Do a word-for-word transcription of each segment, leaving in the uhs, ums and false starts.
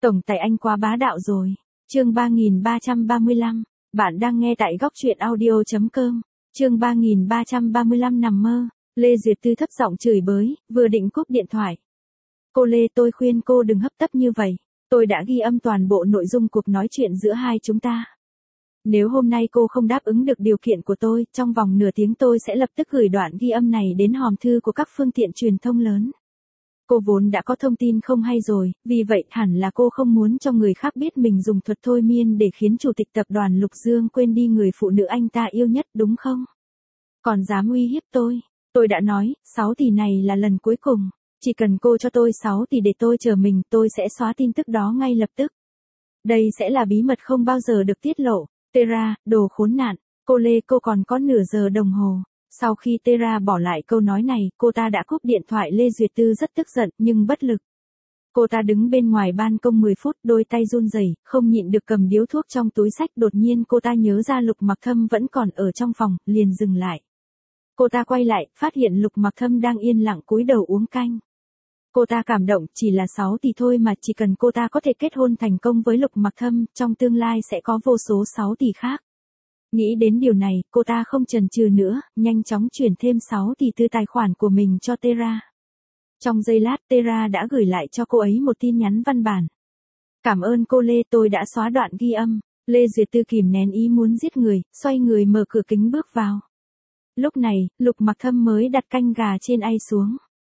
Tổng tài anh quá bá đạo rồi. Chương ba nghìn ba trăm ba mươi lăm. Bạn đang nghe tại góc truyện audio chấm com. Chương ba nghìn ba trăm ba mươi lăm nằm mơ. Lê Duyệt Tư thấp giọng chửi bới, vừa định cúp điện thoại. Cô Lê, tôi khuyên cô đừng hấp tấp như vậy. Tôi đã ghi âm toàn bộ nội dung cuộc nói chuyện giữa hai chúng ta. Nếu hôm nay cô không đáp ứng được điều kiện của tôi, trong vòng nửa tiếng tôi sẽ lập tức gửi đoạn ghi âm này đến hòm thư của các phương tiện truyền thông lớn. Cô vốn đã có thông tin không hay rồi, vì vậy hẳn là cô không muốn cho người khác biết mình dùng thuật thôi miên để khiến chủ tịch tập đoàn Lục Dương quên đi người phụ nữ anh ta yêu nhất đúng không? Còn dám uy hiếp tôi. Tôi đã nói, sáu tỷ này là lần cuối cùng. Chỉ cần cô cho tôi sáu tỷ để tôi chờ mình, tôi sẽ xóa tin tức đó ngay lập tức. Đây sẽ là bí mật không bao giờ được tiết lộ. Tera, đồ khốn nạn. Cô Lê, cô còn có nửa giờ đồng hồ. Sau khi Tera bỏ lại câu nói này, cô ta đã cúp điện thoại. Lê Duyệt Tư rất tức giận, nhưng bất lực. Cô ta đứng bên ngoài ban công mười phút, đôi tay run rẩy, không nhịn được cầm điếu thuốc trong túi xách. Đột nhiên cô ta nhớ ra Lục Mặc Thâm vẫn còn ở trong phòng, liền dừng lại. Cô ta quay lại, phát hiện Lục Mặc Thâm đang yên lặng cúi đầu uống canh. Cô ta cảm động, chỉ là sáu tỷ thôi mà, chỉ cần cô ta có thể kết hôn thành công với Lục Mặc Thâm, trong tương lai sẽ có vô số sáu tỷ khác. Nghĩ đến điều này, cô ta không chần chừ nữa, nhanh chóng chuyển thêm sáu tỷ từ tài khoản của mình cho Tera. Trong giây lát, Tera đã gửi lại cho cô ấy một tin nhắn văn bản. Cảm ơn cô Lê, tôi đã xóa đoạn ghi âm. Lê Duyệt Tư kìm nén ý muốn giết người, xoay người mở cửa kính bước vào. Lúc này, Lục Mặc Thâm mới đặt canh gà trên ay xuống.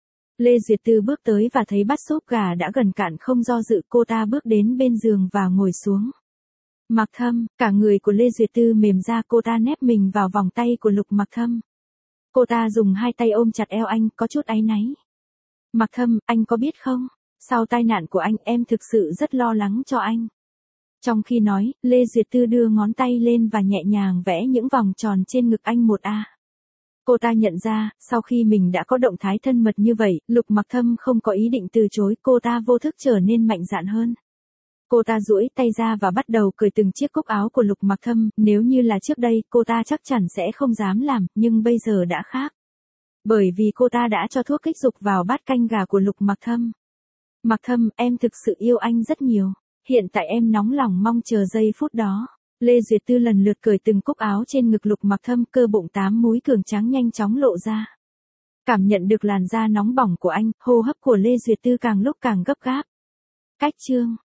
Lê Duyệt Tư bước tới và thấy bát súp gà đã gần cạn, không do dự, cô ta bước đến bên giường và ngồi xuống. Mặc Thâm, cả người của Lê Duyệt Tư mềm ra, cô ta nép mình vào vòng tay của Lục Mặc Thâm. Cô ta dùng hai tay ôm chặt eo anh, có chút áy náy. Mặc Thâm, anh có biết không? Sau tai nạn của anh, em thực sự rất lo lắng cho anh. Trong khi nói, Lê Duyệt Tư đưa ngón tay lên và nhẹ nhàng vẽ những vòng tròn trên ngực anh một a. Cô ta nhận ra, sau khi mình đã có động thái thân mật như vậy, Lục Mặc Thâm không có ý định từ chối, cô ta vô thức trở nên mạnh dạn hơn. Cô ta duỗi tay ra và bắt đầu cởi từng chiếc cúc áo của Lục Mặc Thâm, nếu như là trước đây, cô ta chắc chắn sẽ không dám làm, nhưng bây giờ đã khác. Bởi vì cô ta đã cho thuốc kích dục vào bát canh gà của Lục Mặc Thâm. Mặc Thâm, em thực sự yêu anh rất nhiều. Hiện tại em nóng lòng mong chờ giây phút đó. Lê Duyệt Tư lần lượt cởi từng cúc áo trên ngực Lục Mặc Thâm, cơ bụng tám múi cường tráng nhanh chóng lộ ra. Cảm nhận được làn da nóng bỏng của anh, hô hấp của Lê Duyệt Tư càng lúc càng gấp gáp. Cách chương